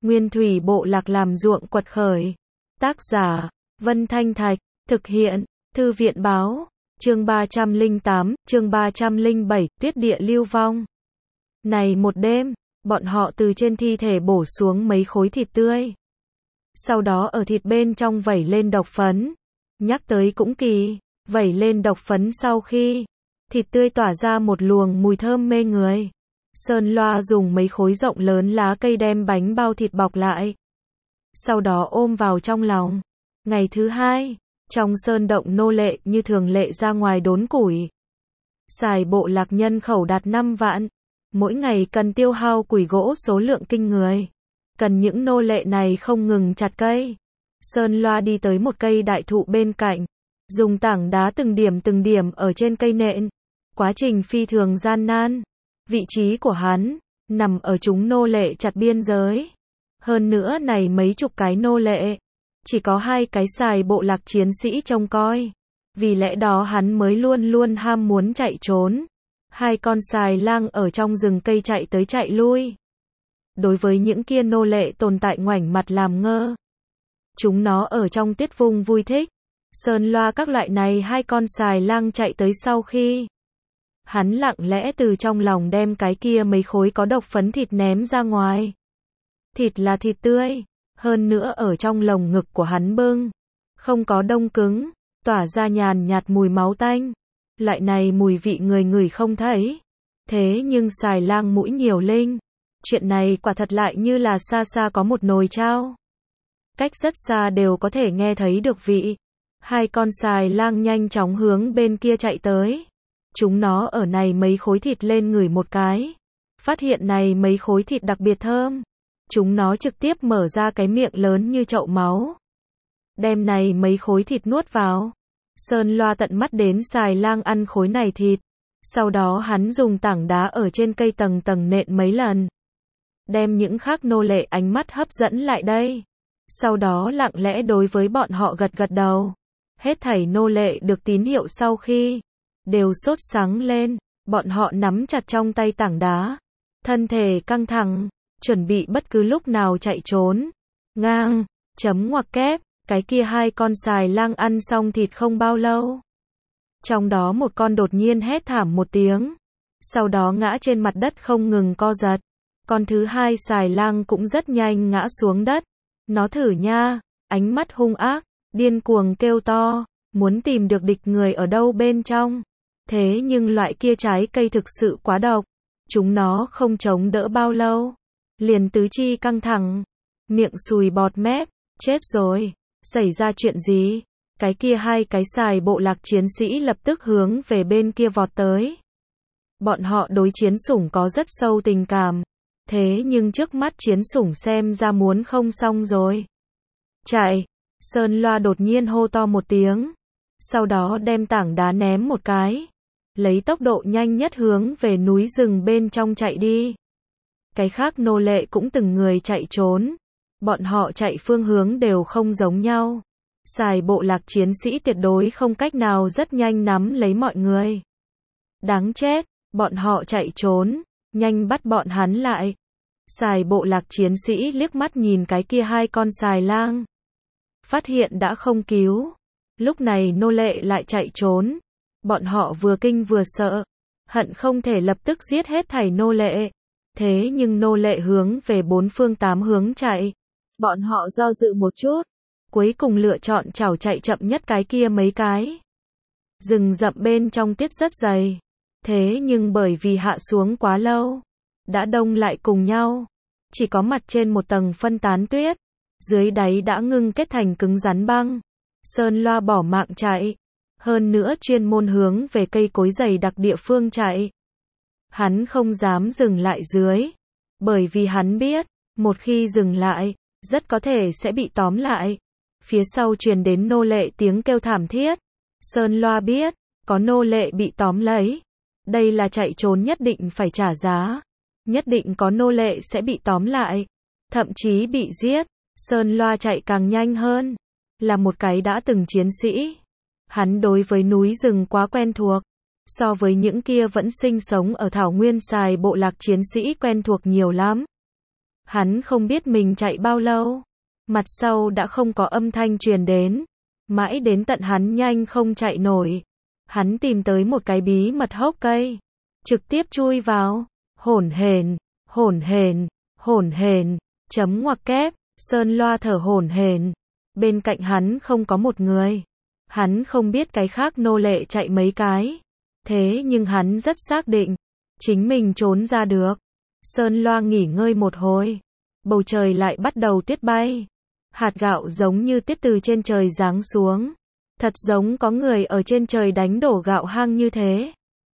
Nguyên thủy bộ lạc làm ruộng quật khởi. Tác giả, Vân Thanh Thạch, thực hiện, Thư viện báo, chương 308, chương 307, tuyết địa lưu vong. Này một đêm, bọn họ từ trên thi thể bổ xuống mấy khối thịt tươi. Sau đó ở thịt bên trong vẩy lên độc phấn. Nhắc tới cũng kỳ, vẩy lên độc phấn sau khi thịt tươi tỏa ra một luồng mùi thơm mê người. Sơn Loa dùng mấy khối rộng lớn lá cây đem bánh bao thịt bọc lại. Sau đó ôm vào trong lòng. Ngày thứ hai, trong sơn động nô lệ như thường lệ ra ngoài đốn củi. Xài bộ lạc nhân khẩu đạt 5 vạn. Mỗi ngày cần tiêu hao củi gỗ số lượng kinh người. Cần những nô lệ này không ngừng chặt cây. Sơn Loa đi tới một cây đại thụ bên cạnh. Dùng tảng đá từng điểm ở trên cây nện. Quá trình phi thường gian nan. Vị trí của hắn nằm ở chúng nô lệ chặt biên giới. Hơn nữa này mấy chục cái nô lệ, chỉ có 2 cái xài bộ lạc chiến sĩ trông coi. Vì lẽ đó hắn mới luôn luôn ham muốn chạy trốn. 2 con xài lang ở trong rừng cây chạy tới chạy lui. Đối với những kia nô lệ tồn tại ngoảnh mặt làm ngơ. Chúng nó ở trong tuyết vùng vui thích. Sơn Loa các loại này 2 con xài lang chạy tới sau khi hắn lặng lẽ từ trong lòng đem cái kia mấy khối có độc phấn thịt ném ra ngoài. Thịt là thịt tươi, hơn nữa ở trong lồng ngực của hắn bưng, không có đông cứng, tỏa ra nhàn nhạt mùi máu tanh. Loại này mùi vị người ngửi không thấy. Thế nhưng xài lang mũi nhiều linh. Chuyện này quả thật lại như là xa xa có một nồi chao. Cách rất xa đều có thể nghe thấy được vị. 2 con xài lang nhanh chóng hướng bên kia chạy tới. Chúng nó ở này mấy khối thịt lên ngửi một cái. Phát hiện này mấy khối thịt đặc biệt thơm. Chúng nó trực tiếp mở ra cái miệng lớn như chậu máu. Đem này mấy khối thịt nuốt vào. Sơn Loa tận mắt đến xài lang ăn khối này thịt. Sau đó hắn dùng tảng đá ở trên cây tầng tầng nện mấy lần. Đem những khác nô lệ ánh mắt hấp dẫn lại đây. Sau đó lặng lẽ đối với bọn họ gật gật đầu. Hết thảy nô lệ được tín hiệu sau khi đều sốt sắng lên, bọn họ nắm chặt trong tay tảng đá, thân thể căng thẳng, chuẩn bị bất cứ lúc nào chạy trốn. Ngang, chấm ngoặc kép, cái kia 2 con xài lang ăn xong thịt không bao lâu. Trong đó một con đột nhiên hét thảm một tiếng, sau đó ngã trên mặt đất không ngừng co giật. Con thứ 2 xài lang cũng rất nhanh ngã xuống đất. Nó thử nha, ánh mắt hung ác, điên cuồng kêu to, muốn tìm được địch người ở đâu bên trong. Thế nhưng loại kia trái cây thực sự quá độc. Chúng nó không chống đỡ bao lâu. Liền tứ chi căng thẳng. Miệng sùi bọt mép. Chết rồi. Xảy ra chuyện gì? Cái kia 2 cái xài bộ lạc chiến sĩ lập tức hướng về bên kia vọt tới. Bọn họ đối chiến sủng có rất sâu tình cảm. Thế nhưng trước mắt chiến sủng xem ra muốn không xong rồi. Chạy. Sơn Loa đột nhiên hô to một tiếng. Sau đó đem tảng đá ném một cái. Lấy tốc độ nhanh nhất hướng về núi rừng bên trong chạy đi. Cái khác nô lệ cũng từng người chạy trốn. Bọn họ chạy phương hướng đều không giống nhau. Xài bộ lạc chiến sĩ tuyệt đối không cách nào rất nhanh nắm lấy mọi người. Đáng chết, bọn họ chạy trốn, nhanh bắt bọn hắn lại. Xài bộ lạc chiến sĩ liếc mắt nhìn cái kia 2 con xài lang. Phát hiện đã không cứu. Lúc này nô lệ lại chạy trốn. Bọn họ vừa kinh vừa sợ. Hận không thể lập tức giết hết thảy nô lệ. Thế nhưng nô lệ hướng về 4 phương 8 hướng chạy. Bọn họ do dự một chút. Cuối cùng lựa chọn chảo chạy chậm nhất cái kia mấy cái. Rừng rậm bên trong tuyết rất dày. Thế nhưng bởi vì hạ xuống quá lâu. Đã đông lại cùng nhau. Chỉ có mặt trên một tầng phân tán tuyết. Dưới đáy đã ngưng kết thành cứng rắn băng. Sơn Loa bỏ mạng chạy. Hơn nữa chuyên môn hướng về cây cối dày đặc địa phương chạy. Hắn không dám dừng lại dưới. Bởi vì hắn biết, một khi dừng lại, rất có thể sẽ bị tóm lại. Phía sau truyền đến nô lệ tiếng kêu thảm thiết. Sơn Loa biết, có nô lệ bị tóm lấy. Đây là chạy trốn nhất định phải trả giá. Nhất định có nô lệ sẽ bị tóm lại. Thậm chí bị giết. Sơn Loa chạy càng nhanh hơn. Là một cái đã từng chiến sĩ. Hắn đối với núi rừng quá quen thuộc. So với những kia vẫn sinh sống ở thảo nguyên xài bộ lạc chiến sĩ quen thuộc nhiều lắm. Hắn không biết mình chạy bao lâu. Mặt sau đã không có âm thanh truyền đến. Mãi đến tận hắn nhanh không chạy nổi. Hắn tìm tới một cái bí mật hốc cây. Trực tiếp chui vào. Hổn hển, hổn hển, hổn hển, chấm ngoặc kép, Sơn Loa thở hổn hển. Bên cạnh hắn không có một người. Hắn không biết cái khác nô lệ chạy mấy cái. Thế nhưng hắn rất xác định. Chính mình trốn ra được. Sơn Loa nghỉ ngơi một hồi. Bầu trời lại bắt đầu tuyết bay. Hạt gạo giống như tuyết từ trên trời giáng xuống. Thật giống có người ở trên trời đánh đổ gạo hang như thế.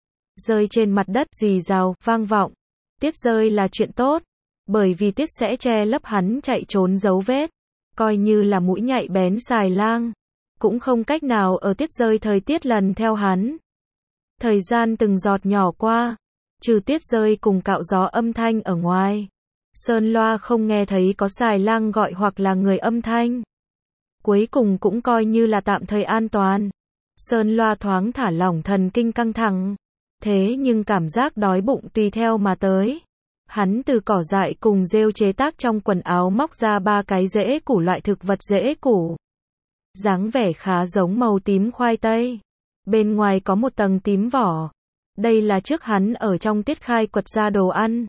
Rơi trên mặt đất rì rào, vang vọng. Tuyết rơi là chuyện tốt. Bởi vì tuyết sẽ che lấp hắn chạy trốn dấu vết. Coi như là mũi nhạy bén xài lang. Cũng không cách nào ở tuyết rơi thời tiết lần theo hắn. Thời gian từng giọt nhỏ qua. Trừ tuyết rơi cùng cạo gió âm thanh ở ngoài. Sơn Loa không nghe thấy có xài lang gọi hoặc là người âm thanh. Cuối cùng cũng coi như là tạm thời an toàn. Sơn Loa thoáng thả lỏng thần kinh căng thẳng. Thế nhưng cảm giác đói bụng tùy theo mà tới. Hắn từ cỏ dại cùng rêu chế tác trong quần áo móc ra 3 cái rễ củ loại thực vật rễ củ. Dáng vẻ khá giống màu tím khoai tây. Bên ngoài có một tầng tím vỏ. Đây là trước hắn ở trong tiết khai quật ra đồ ăn.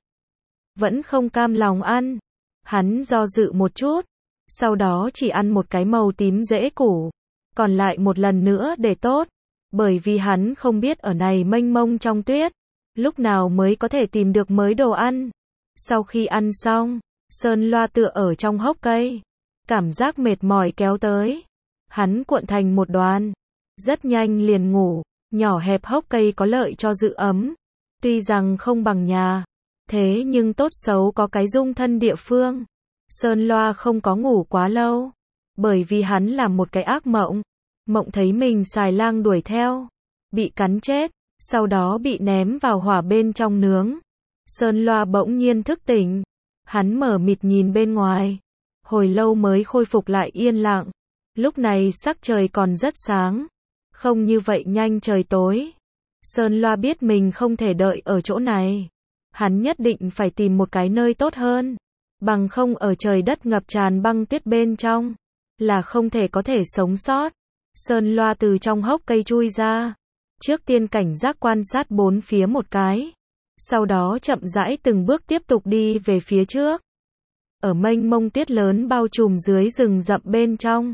Vẫn không cam lòng ăn. Hắn do dự một chút. Sau đó chỉ ăn một cái màu tím rễ củ. Còn lại một lần nữa để tốt. Bởi vì hắn không biết ở này mênh mông trong tuyết. Lúc nào mới có thể tìm được mới đồ ăn. Sau khi ăn xong, Sơn Loa tựa ở trong hốc cây. Cảm giác mệt mỏi kéo tới. Hắn cuộn thành một đoàn. Rất nhanh liền ngủ. Nhỏ hẹp hốc cây có lợi cho giữ ấm. Tuy rằng không bằng nhà. Thế nhưng tốt xấu có cái dung thân địa phương. Sơn Loa không có ngủ quá lâu. Bởi vì hắn làm một cái ác mộng. Mộng thấy mình xài lang đuổi theo. Bị cắn chết. Sau đó bị ném vào hỏa bên trong nướng. Sơn Loa bỗng nhiên thức tỉnh. Hắn mở mịt nhìn bên ngoài. Hồi lâu mới khôi phục lại yên lặng. Lúc này sắc trời còn rất sáng. Không như vậy nhanh trời tối. Sơn Loa biết mình không thể đợi ở chỗ này. Hắn nhất định phải tìm một cái nơi tốt hơn. Bằng không ở trời đất ngập tràn băng tuyết bên trong. Là không thể có thể sống sót. Sơn Loa từ trong hốc cây chui ra. Trước tiên cảnh giác quan sát bốn phía một cái. Sau đó chậm rãi từng bước tiếp tục đi về phía trước. Ở mênh mông tuyết lớn bao trùm dưới rừng rậm bên trong.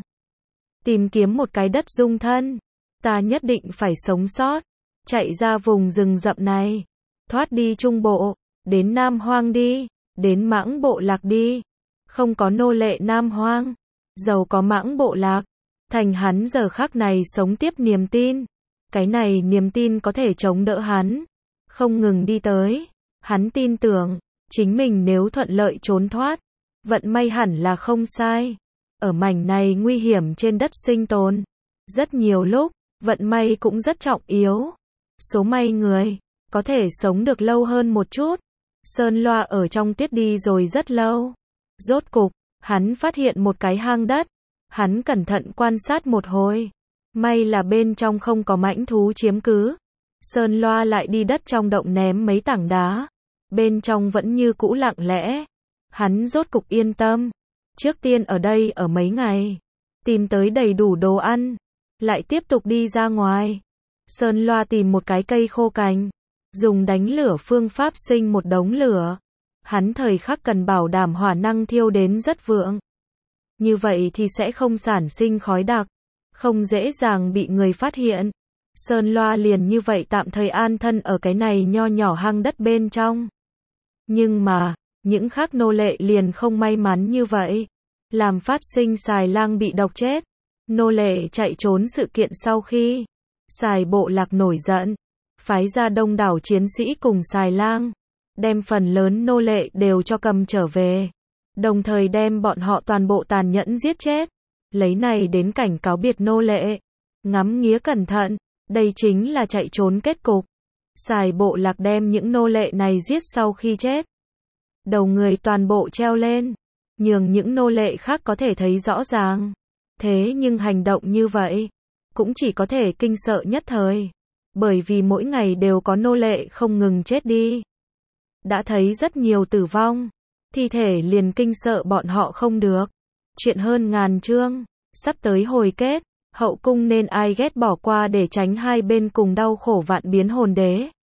Tìm kiếm một cái đất dung thân. Ta nhất định phải sống sót. Chạy ra vùng rừng rậm này. Thoát đi Trung Bộ. Đến Nam Hoang đi. Đến Mãng Bộ Lạc đi. Không có nô lệ Nam Hoang. Giàu có Mãng Bộ Lạc. Thành hắn giờ khắc này sống tiếp niềm tin. Cái này niềm tin có thể chống đỡ hắn. Không ngừng đi tới. Hắn tin tưởng. Chính mình nếu thuận lợi trốn thoát. Vận may hẳn là không sai. Ở mảnh này nguy hiểm trên đất sinh tồn. Rất nhiều lúc. Vận may cũng rất trọng yếu. Số may người. Có thể sống được lâu hơn một chút. Sơn Loa ở trong tuyết đi rồi rất lâu. Rốt cục. Hắn phát hiện một cái hang đất. Hắn cẩn thận quan sát một hồi. May là bên trong không có mãnh thú chiếm cứ. Sơn Loa lại đi đất trong động ném mấy tảng đá. Bên trong vẫn như cũ lặng lẽ. Hắn rốt cục yên tâm. Trước tiên ở đây ở mấy ngày. Tìm tới đầy đủ đồ ăn. Lại tiếp tục đi ra ngoài. Sơn Loa tìm một cái cây khô cành. Dùng đánh lửa phương pháp sinh một đống lửa. Hắn thời khắc cần bảo đảm hỏa năng thiêu đến rất vượng. Như vậy thì sẽ không sản sinh khói đặc. Không dễ dàng bị người phát hiện. Sơn Loa liền như vậy tạm thời an thân ở cái này nho nhỏ hang đất bên trong. Nhưng mà, những khác nô lệ liền không may mắn như vậy. Làm phát sinh xài lang bị độc chết. Nô lệ chạy trốn sự kiện sau khi xài bộ lạc nổi giận. Phái ra đông đảo chiến sĩ cùng xài lang. Đem phần lớn nô lệ đều cho cầm trở về. Đồng thời đem bọn họ toàn bộ tàn nhẫn giết chết. Lấy này đến cảnh cáo biệt nô lệ. Ngắm nghía cẩn thận. Đây chính là chạy trốn kết cục. Xài bộ lạc đem những nô lệ này giết sau khi chết. Đầu người toàn bộ treo lên. Nhường những nô lệ khác có thể thấy rõ ràng. Thế nhưng hành động như vậy. Cũng chỉ có thể kinh sợ nhất thời. Bởi vì mỗi ngày đều có nô lệ không ngừng chết đi. Đã thấy rất nhiều tử vong. thi thể liền kinh sợ bọn họ không được. Chuyện hơn ngàn chương, sắp tới hồi kết, hậu cung nên ai ghét bỏ qua để tránh hai bên cùng đau khổ vạn biến hồn đế.